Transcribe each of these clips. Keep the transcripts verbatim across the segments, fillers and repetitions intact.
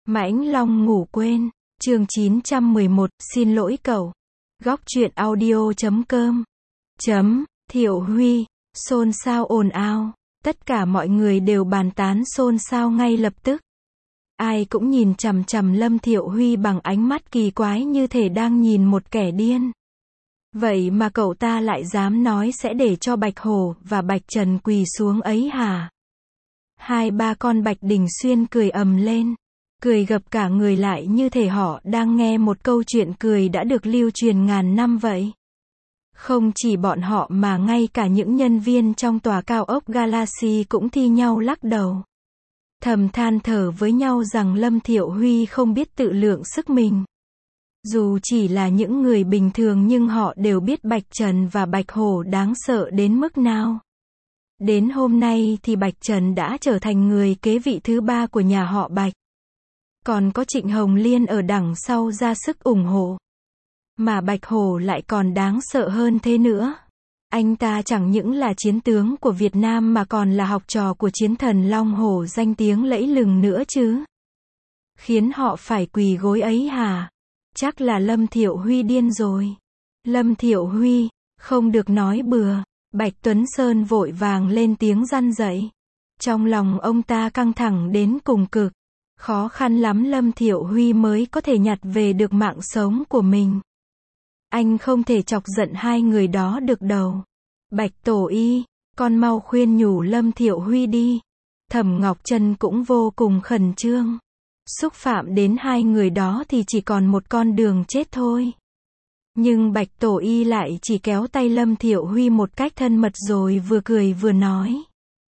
Mãnh Long ngủ quên, chương chín trăm mười một, xin lỗi cậu. Góc truyện audio chấm com. Chấm, Thiệu Huy, xôn xao ồn ào. Tất cả mọi người đều bàn tán xôn xao ngay lập tức. Ai cũng nhìn chằm chằm Lâm Thiệu Huy bằng ánh mắt kỳ quái như thể đang nhìn một kẻ điên. Vậy mà cậu ta lại dám nói sẽ để cho Bạch Hổ và Bạch Trần quỳ xuống ấy hả? Hai ba con Bạch Đình Xuyên cười ầm lên. Cười gập cả người lại như thể họ đang nghe một câu chuyện cười đã được lưu truyền ngàn năm vậy. Không chỉ bọn họ mà ngay cả những nhân viên trong tòa cao ốc Galaxy cũng thi nhau lắc đầu. Thầm than thở với nhau rằng Lâm Thiệu Huy không biết tự lượng sức mình. Dù chỉ là những người bình thường nhưng họ đều biết Bạch Trần và Bạch Hổ đáng sợ đến mức nào. Đến hôm nay thì Bạch Trần đã trở thành người kế vị thứ ba của nhà họ Bạch. Còn có Trịnh Hồng Liên ở đằng sau ra sức ủng hộ. Mà Bạch Hổ lại còn đáng sợ hơn thế nữa. Anh ta chẳng những là chiến tướng của Việt Nam mà còn là học trò của chiến thần Long Hổ danh tiếng lẫy lừng nữa chứ. Khiến họ phải quỳ gối ấy hả? Chắc là Lâm Thiệu Huy điên rồi. Lâm Thiệu Huy, không được nói bừa. Bạch Tuấn Sơn vội vàng lên tiếng răn dậy. Trong lòng ông ta căng thẳng đến cùng cực. Khó khăn lắm Lâm Thiệu Huy mới có thể nhặt về được mạng sống của mình. Anh không thể chọc giận hai người đó được đâu. Bạch Tổ Y, con mau khuyên nhủ Lâm Thiệu Huy đi. Thẩm Ngọc Trân cũng vô cùng khẩn trương. Xúc phạm đến hai người đó thì chỉ còn một con đường chết thôi. Nhưng Bạch Tổ Y lại chỉ kéo tay Lâm Thiệu Huy một cách thân mật rồi vừa cười vừa nói.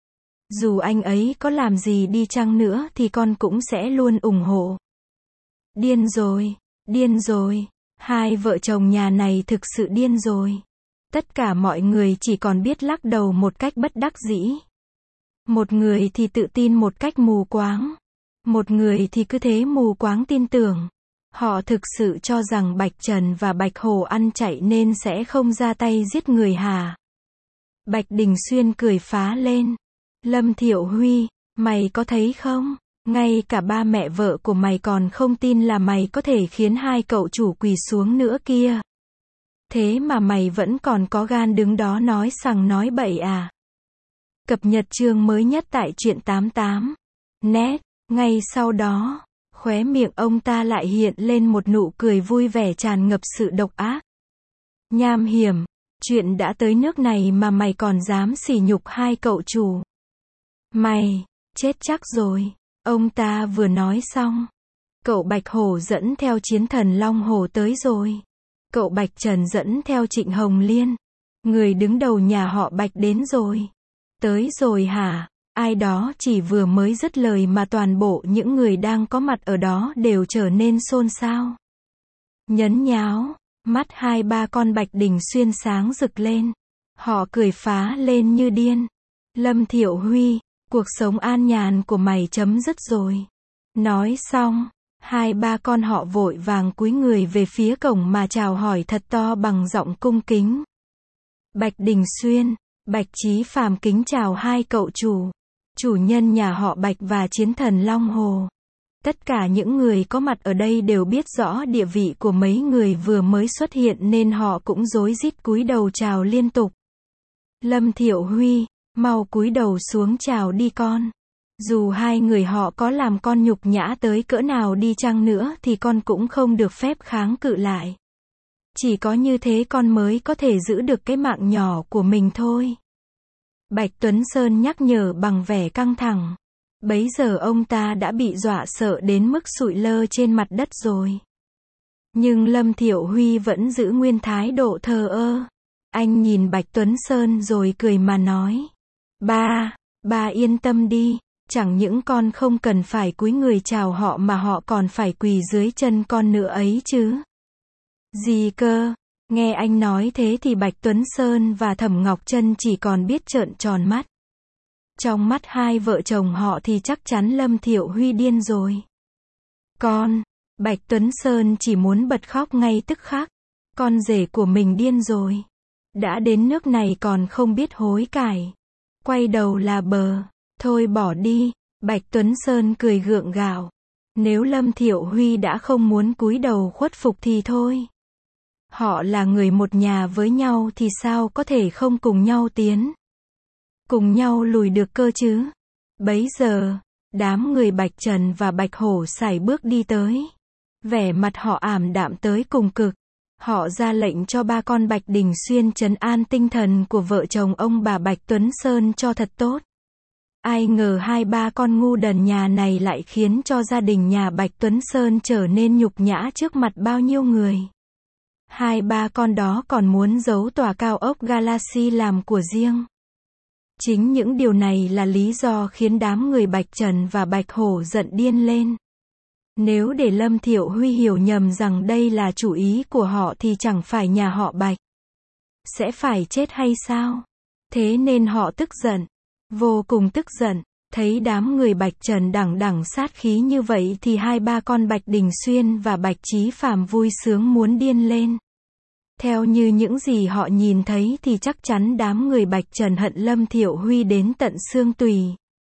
Dù anh ấy có làm gì đi chăng nữa thì con cũng sẽ luôn ủng hộ. Điên rồi, điên rồi, hai vợ chồng nhà này thực sự điên rồi. Tất cả mọi người chỉ còn biết lắc đầu một cách bất đắc dĩ. Một người thì tự tin một cách mù quáng. Một người thì cứ thế mù quáng tin tưởng. Họ thực sự cho rằng Bạch Trần và Bạch Hổ ăn chạy nên sẽ không ra tay giết người hả? Bạch Đình Xuyên cười phá lên. Lâm Thiệu Huy, mày có thấy không? Ngay cả ba mẹ vợ của mày còn không tin là mày có thể khiến hai cậu chủ quỳ xuống nữa kia. Thế mà mày vẫn còn có gan đứng đó nói sằng nói bậy à? Cập nhật chương mới nhất tại truyện tám tám. Net, ngay sau đó, khóe miệng ông ta lại hiện lên một nụ cười vui vẻ tràn ngập sự độc ác. Nham hiểm, chuyện đã tới nước này mà mày còn dám sỉ nhục hai cậu chủ. Mày, chết chắc rồi. Ông ta vừa nói xong. Cậu Bạch Hổ dẫn theo chiến thần Long Hổ tới rồi. Cậu Bạch Trần dẫn theo Trịnh Hồng Liên. Người đứng đầu nhà họ Bạch đến rồi. Tới rồi hả? Ai đó chỉ vừa mới dứt lời mà toàn bộ những người đang có mặt ở đó đều trở nên xôn xao. Nhấn nháo, mắt hai ba con Bạch Đình Xuyên sáng rực lên. Họ cười phá lên như điên. Lâm Thiệu Huy, cuộc sống an nhàn của mày chấm dứt rồi. Nói xong, hai ba con họ vội vàng cúi người về phía cổng mà chào hỏi thật to bằng giọng cung kính. Bạch Đình Xuyên, Bạch Chí Phàm kính chào hai cậu chủ, chủ nhân nhà họ Bạch và chiến thần Long Hồ. Tất cả những người có mặt ở đây đều biết rõ địa vị của mấy người vừa mới xuất hiện nên họ cũng rối rít cúi đầu chào liên tục. Lâm Thiệu Huy, mau cúi đầu xuống chào đi con. Dù hai người họ có làm con nhục nhã tới cỡ nào đi chăng nữa thì con cũng không được phép kháng cự lại. Chỉ có như thế con mới có thể giữ được cái mạng nhỏ của mình thôi. Bạch Tuấn Sơn nhắc nhở bằng vẻ căng thẳng. Bấy giờ ông ta đã bị dọa sợ đến mức sụi lơ trên mặt đất rồi. Nhưng Lâm Thiệu Huy vẫn giữ nguyên thái độ thờ ơ. Anh nhìn Bạch Tuấn Sơn rồi cười mà nói. Ba, ba yên tâm đi, chẳng những con không cần phải cúi người chào họ mà họ còn phải quỳ dưới chân con nữa ấy chứ. Gì cơ? Nghe anh nói thế thì Bạch Tuấn Sơn và Thẩm Ngọc Trân chỉ còn biết trợn tròn mắt. Trong mắt hai vợ chồng họ thì chắc chắn Lâm Thiệu Huy điên rồi. Con, Bạch Tuấn Sơn chỉ muốn bật khóc ngay tức khắc. Con rể của mình điên rồi. Đã đến nước này còn không biết hối cải. Quay đầu là bờ. Thôi bỏ đi. Bạch Tuấn Sơn cười gượng gạo. Nếu Lâm Thiệu Huy đã không muốn cúi đầu khuất phục thì thôi. Họ là người một nhà với nhau thì sao có thể không cùng nhau tiến. Cùng nhau lùi được cơ chứ. Bấy giờ, đám người Bạch Trần và Bạch Hổ sải bước đi tới. Vẻ mặt họ ảm đạm tới cùng cực. Họ ra lệnh cho ba con Bạch Đình Xuyên trấn an tinh thần của vợ chồng ông bà Bạch Tuấn Sơn cho thật tốt. Ai ngờ hai ba con ngu đần nhà này lại khiến cho gia đình nhà Bạch Tuấn Sơn trở nên nhục nhã trước mặt bao nhiêu người. Hai ba con đó còn muốn giấu tòa cao ốc Galaxy làm của riêng. Chính những điều này là lý do khiến đám người Bạch Trần và Bạch Hổ giận điên lên. Nếu để Lâm Thiệu Huy hiểu nhầm rằng đây là chủ ý của họ thì chẳng phải nhà họ Bạch sẽ phải chết hay sao? Thế nên họ tức giận, vô cùng tức giận. Thấy đám người Bạch Trần đằng đằng sát khí như vậy thì hai ba con Bạch Đình Xuyên và Bạch Chí Phàm vui sướng muốn điên lên. Theo như những gì họ nhìn thấy thì chắc chắn đám người Bạch Trần hận Lâm Thiệu Huy đến tận xương tủy.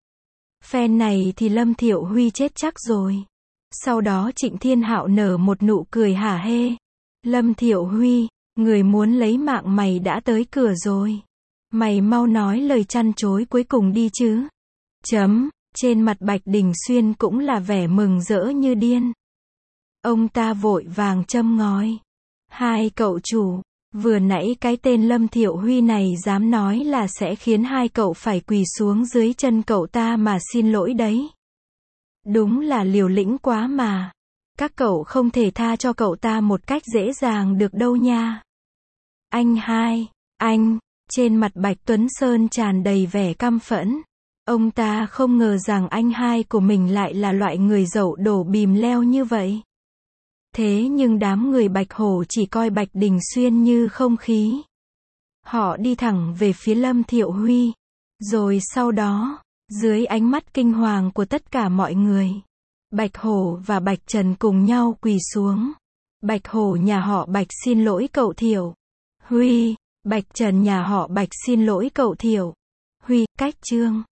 Phen này thì Lâm Thiệu Huy chết chắc rồi. Sau đó Trịnh Thiên Hạo nở một nụ cười hả hê. Lâm Thiệu Huy, người muốn lấy mạng mày đã tới cửa rồi. Mày mau nói lời chăn chối cuối cùng đi chứ. Chấm, trên mặt Bạch Đình Xuyên cũng là vẻ mừng rỡ như điên. Ông ta vội vàng châm ngòi. Hai cậu chủ, vừa nãy cái tên Lâm Thiệu Huy này dám nói là sẽ khiến hai cậu phải quỳ xuống dưới chân cậu ta mà xin lỗi đấy. Đúng là liều lĩnh quá mà. Các cậu không thể tha cho cậu ta một cách dễ dàng được đâu nha. Anh hai, anh, trên mặt Bạch Tuấn Sơn tràn đầy vẻ căm phẫn. Ông ta không ngờ rằng anh hai của mình lại là loại người dậu đổ bìm leo như vậy. Thế nhưng đám người Bạch Hổ chỉ coi Bạch Đình Xuyên như không khí. Họ đi thẳng về phía Lâm Thiệu Huy. Rồi sau đó, dưới ánh mắt kinh hoàng của tất cả mọi người, Bạch Hổ và Bạch Trần cùng nhau quỳ xuống. Bạch Hổ nhà họ Bạch xin lỗi cậu Thiệu Huy. Bạch Trần nhà họ Bạch xin lỗi cậu Thiệu Huy. Cách chương